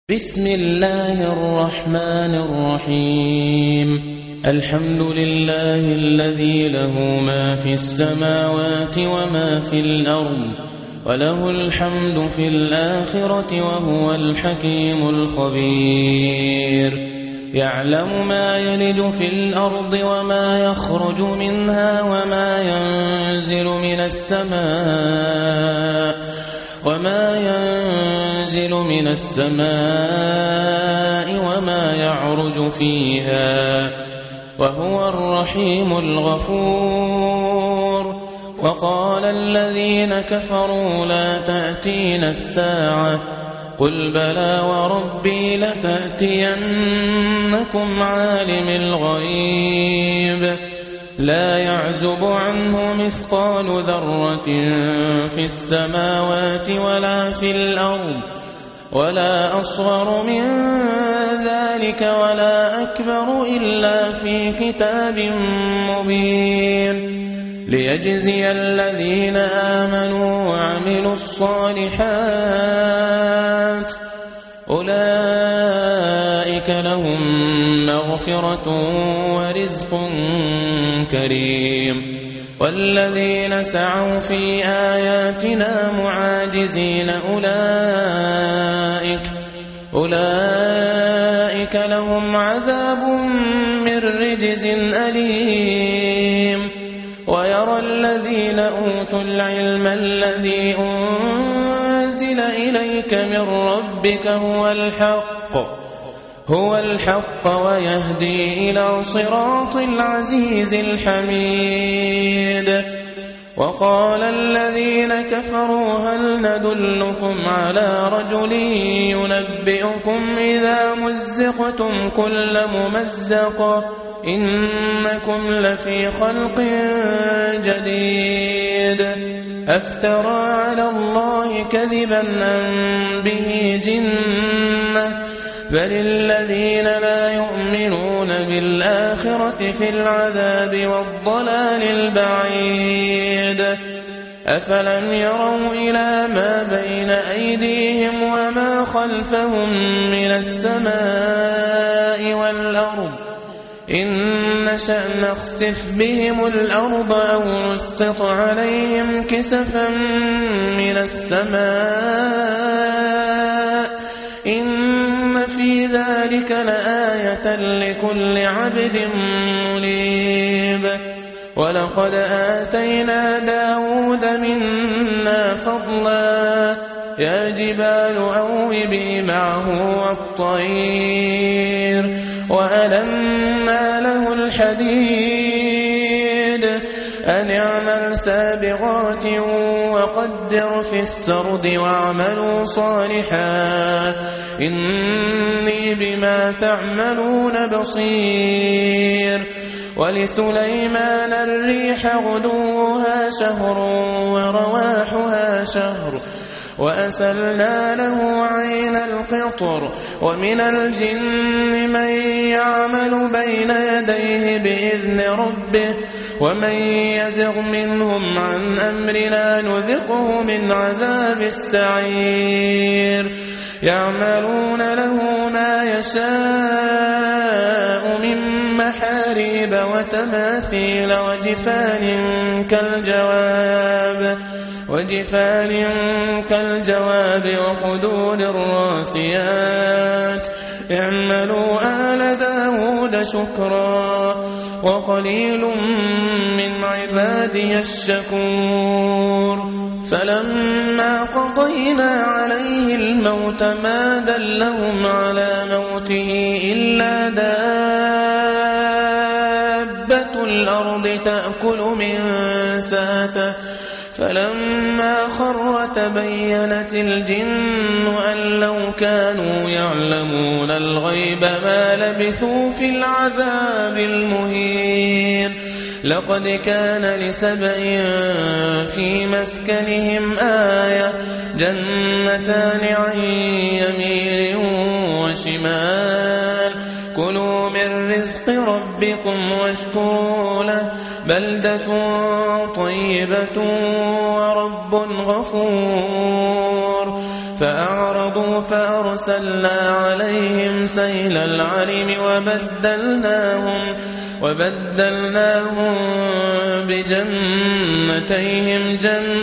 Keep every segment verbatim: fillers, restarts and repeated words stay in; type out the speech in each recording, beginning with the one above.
بسم الله الرحمن الرحيم الحمد لله الذي له ما في السماوات وما في الأرض وله الحمد في الآخرة وهو الحكيم الخبير يعلم ما يلج في الأرض وما يخرج منها وما ينزل من السماء وما ينزل من السماء وما يعرج فيها وهو الرحيم الغفور وقال الذين كفروا لا تأتينا الساعة قل بلى وربي لتأتينكم عالم الغيب لا يعزب عنه مثقال ذرة في السماوات ولا في الأرض ولا أصغر من ذلك ولا أكبر إلا في كتاب مبين ليجزي الذين آمنوا وعملوا الصالحات أولئك لهم مغفرة ورزق كريم والذين سعوا في آياتنا معاجزين أولئك أولئك لهم عذاب من رجز أليم ويرى الذين أوتوا العلم الذي أنزل إليك من ربك هو الحق هو الحق ويهدي إلى صراط العزيز الحميد وقال الذين كفروا هل ندلكم على رجل ينبئكم إذا مزقتم كل ممزق إنكم لفي خلق جديد أفترى على الله كذبا أم به جنة بل الذين لا يؤمنون بالآخرة في العذاب والضلال البعيد أفلم يروا إلى ما بين أيديهم وما خلفهم من السماء والأرض إن نشأ نخسف بهم الأرض أو نسقط عليهم كسفا من السماء إن في ذلك لآية لكل عبد منيب ولقد آتينا داود منا فضلا يا جبال أوبي معه والطير وألنا له الحديد أن اعمل سابغات وقدر في السرد واعملوا صالحا إني بما تعملون بصير ولسليمان الريح غدوها شهر ورواحها شهر وأسلنا له عين القطر ومن الجن من يعمل بين يديه بإذن ربه ومن يزغ منهم عن أمرنا نذقه من عذاب السعير يعملون له ما يشاء من محاريب وتماثيل وجفان كالجواب وجفان كالجواب وقدور الراسيات اعملوا آل داود شكرا وقليل من عبادي الشكور فلما قضينا عليه الموت ما دلهم على موته إلا دابة الأرض تأكل من ساته فلما خر تبينت الجن أن لو كانوا يعلمون الغيب ما لبثوا في العذاب المهين لقد كان لسبأ في مسكنهم آية جنتان عن يمين وشمال كلوا من رزق ربكم واشكروا له بلدة طيبة ورب غفور فأعرضوا أعرضوا فأرسلنا عليهم سيل العرم وبدلناهم وبدلناهم بجنتيهم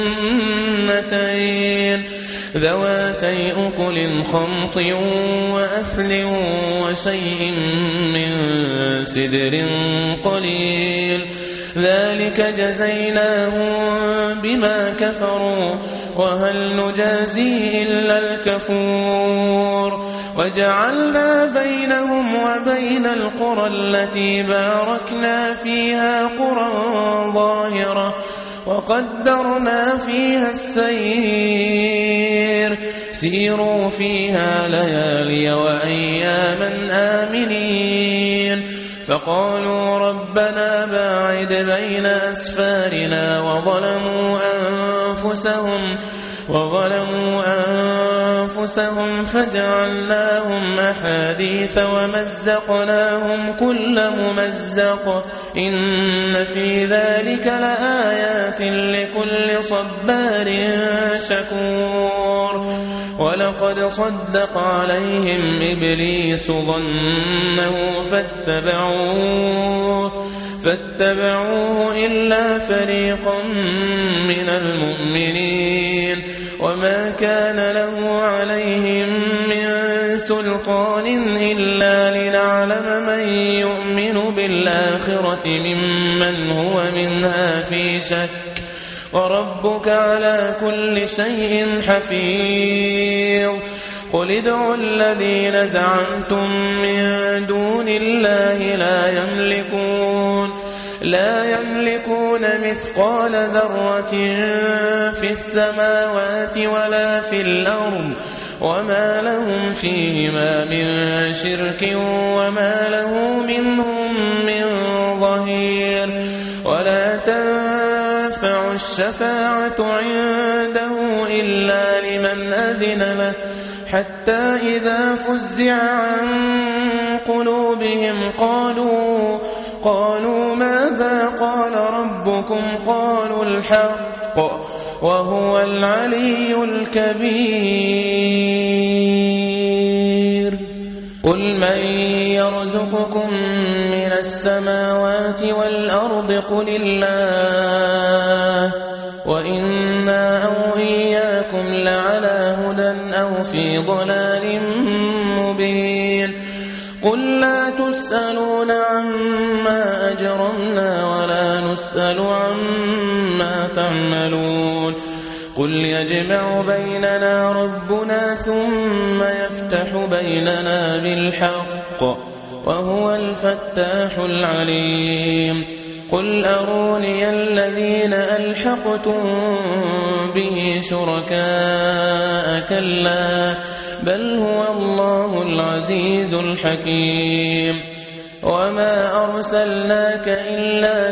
جنتين ذواتي أكل خمط وأثل وشيء من سدر قليل ذلك جزيناهم بما كفروا وهل نجازي إلا الكفور وجعلنا بينهم وبين القرى التي باركنا فيها قرى ظاهرة وقدرنا فيها السير سيروا فيها ليالي وأياما آمنين فقالوا ربنا باعد بين أسفارنا وظلموا أنفسهم وظلموا أنفسهم فجعلناهم أحاديث ومزقناهم كل ممزق إن في ذلك لآيات لكل صبار شكور ولقد صدق عليهم إبليس ظنه فاتبعوه فاتبعوه إلا فريقا من المؤمنين وما كان له عليهم من سلطان إلا لنعلم من يؤمن بالآخرة ممن هو منها في شك وربك على كل شيء حفيظ قل ادعوا الذين زعمتم من دون الله لا يملكون لا يملكون مثقال ذرة في السماوات ولا في الأرض وما لهم فيهما من شرك وما له منهم من ظهير ولا تنفع الشفاعة عنده إلا لمن أذن له حتى إذا فزع عن قلوبهم قالوا قالوا ماذا قال ربكم قالوا الحق وهو العلي الكبير قل من يرزقكم من السماوات والأرض قل الله وإنا أو إياكم لعلى هدى أو في ضلال مبين قل لا تسألون عما أجرمنا ولا نسأل عما تعملون قل يجمع بيننا ربنا ثم يفتح بيننا بالحق وهو الفتاح العليم قل أروني الذين ألحقتم به شركاء كلا بل هو الله العزيز الحكيم وما أرسلناك إلا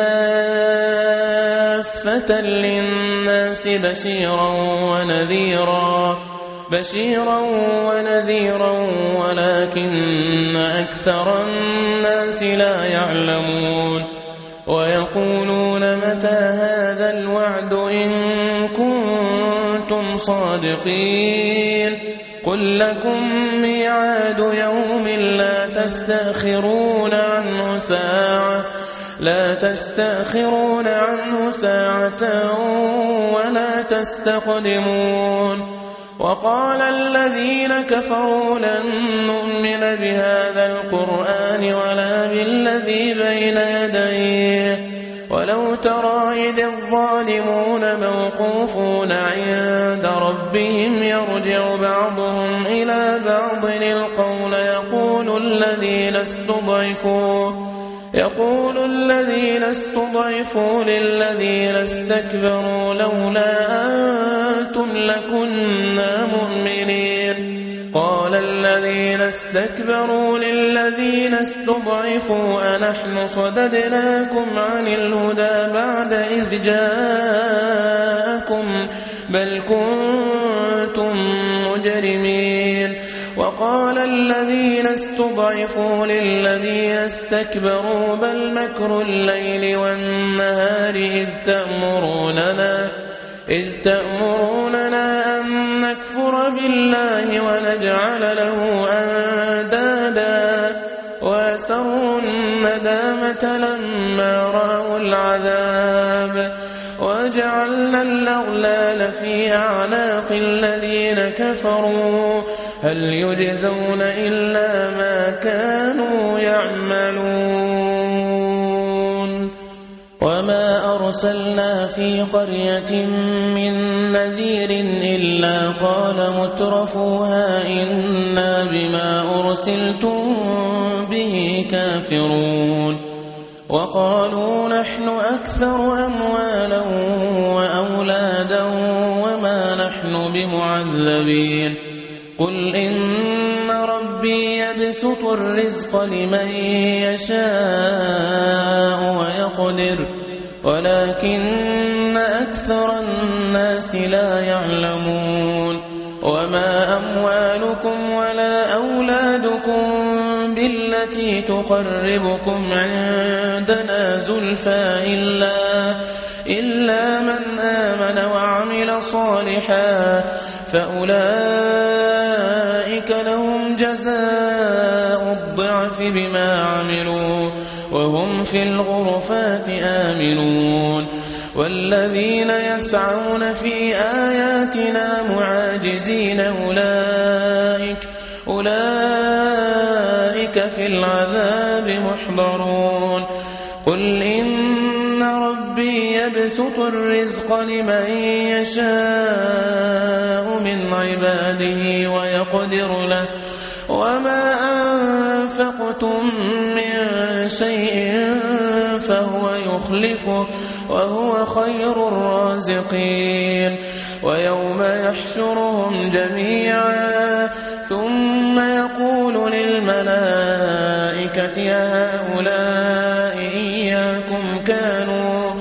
كافة للناس بشيرا ونذيرا بشيرا ونذيرا ولكن أكثر الناس لا يعلمون ويقولون متى هذا الوعد إن كنتم صادقين قل لكم ميعاد يوم لا تستأخرون عنه ساعة لا تستأخرون عنه ساعة ولا تستقدمون وقال الذين كفروا لن نؤمن بهذا القرآن ولا بالذي بين يديه ولو ترى إذ الظالمون موقوفون عند ربهم يرجع بعضهم إلى بعض القول يقول الذين استضعفوا يقول الذين استضعفوا للذين استكبروا لولا أنتم لكنا مؤمنين قال الذين استكبروا للذين استضعفوا أنحن صددناكم عن الهدى بعد إذ جاءكم بل كنتم مجرمين وقال الذين استضعفوا للذين استكبروا بل مكر الليل والنهار إذ تأمروننا إذ تأمروننا أن نكفر بالله ونجعل له أندادا وأسروا الندامة لما رأوا العذاب وجعلنا الأغلال في أعناق الذين كفروا هل يجزون إلا ما كانوا يعملون وما أرسلنا في قرية من نذير إلا قال مترفوها إنا بما أرسلتم به كافرون وقالوا نحن أكثر أموالا وأولادا وما نحن بمعذبين قل إن ربي يبسط الرزق لمن يشاء ويقدر ولكن أكثر الناس لا يعلمون وما أموالكم ولا أولادكم بالتي تقربكم عندنا زلفى إلا, إلا من آمن وعمل صالحا فأولئك لهم جزاء الضعف بما عملوا وهم في الغرفات آمنون والذين يسعون في آياتنا معاجزين أولئك أولئك في العذاب محضرون قل إن ربي يبسط الرزق لمن يشاء من عباده ويقدر له وما أنفقتم من شيء فهو يخلفه وهو خير الرازقين ويوم يحشرهم جميعا ثم يقول للملائكة أهؤلاء إياكم كانوا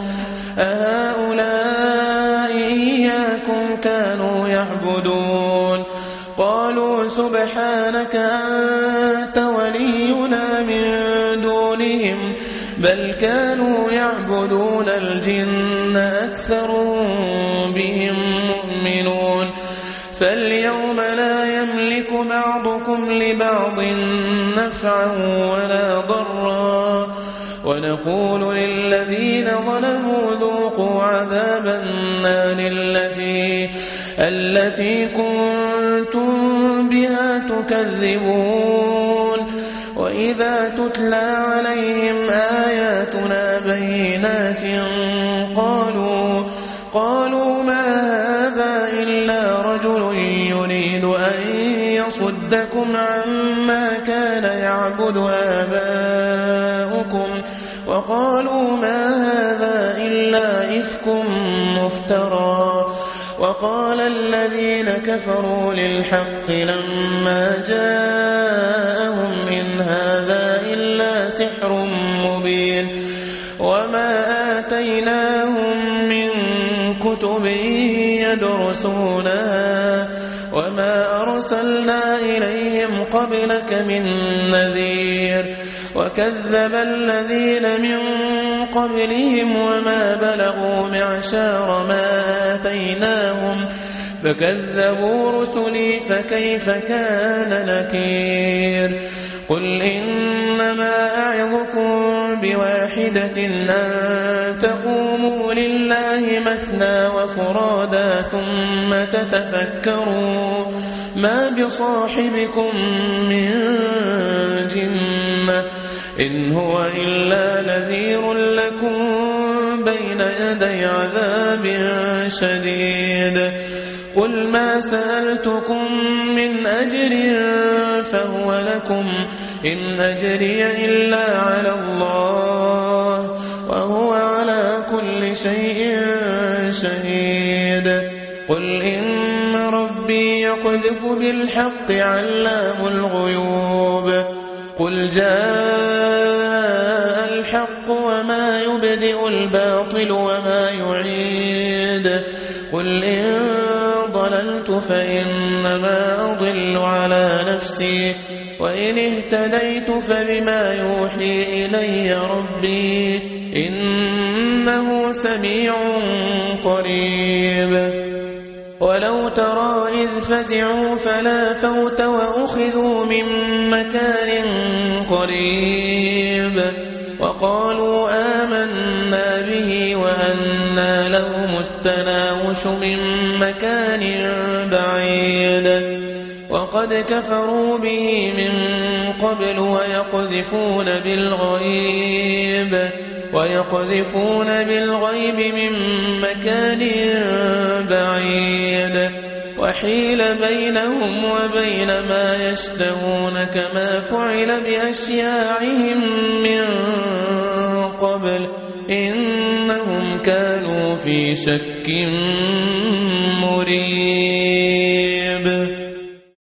أهؤلاء إياكم كانوا يعبدون قالوا سبحانك أنت ولينا من دونهم بل كانوا يعبدون الجن أكثرهم بهم مؤمنون فاليوم لا يملك بعضكم لبعض نفعا ولا ضرا ونقول للذين ظلموا ذوقوا عذاب النار التي التي كنتم بها تكذبون وإذا تتلى عليهم آياتنا بينات قالوا قالوا ما هذا إلا رجل يريد أن يصدكم عما كان يعبد آباؤكم وقالوا ما هذا إلا إفك مفترى وقال الذين كفروا للحق لما جاءهم إن هذا إلا سحر مبين وما آتيناهم من كتب يدرسونها وما أرسلنا إليهم قبلك من نذير وكذب الذين من قبلهم وما بلغوا معشار ما آتيناهم فكذبوا رسلي فكيف كان نكير قل إنما أعظكم بواحدة أن تقوموا لله مثنى وفرادا ثم تتفكروا ما بصاحبكم من جنة إن هو إلا نذير لكم بين يدي عذاب شديد قل ما سألتكم من أجر فهو لكم إن أجري إلا على الله وهو على كل شيء شهيد قل إن ربي يقذف بالحق علام الغيوب قل جاء الحق وما يبدئ الباطل وما يعيد قل إن ضللت فإنما أضل على نفسي وإن اهتديت فبما يوحي إلي ربي إنه سميع قريب ولو ترى إذ فزعوا فلا فوت وأخذوا من مكان قريب وقالوا آمنا به وأنى لهم التناوش من مكان بعيد وقد كفروا به من قبل ويقذفون بالغيب ويقذفون بالغيب من مكان بعيد وحيل بينهم وبين ما يشتهون كما فعل بأشياعهم من قبل إنهم كانوا في شك مريب.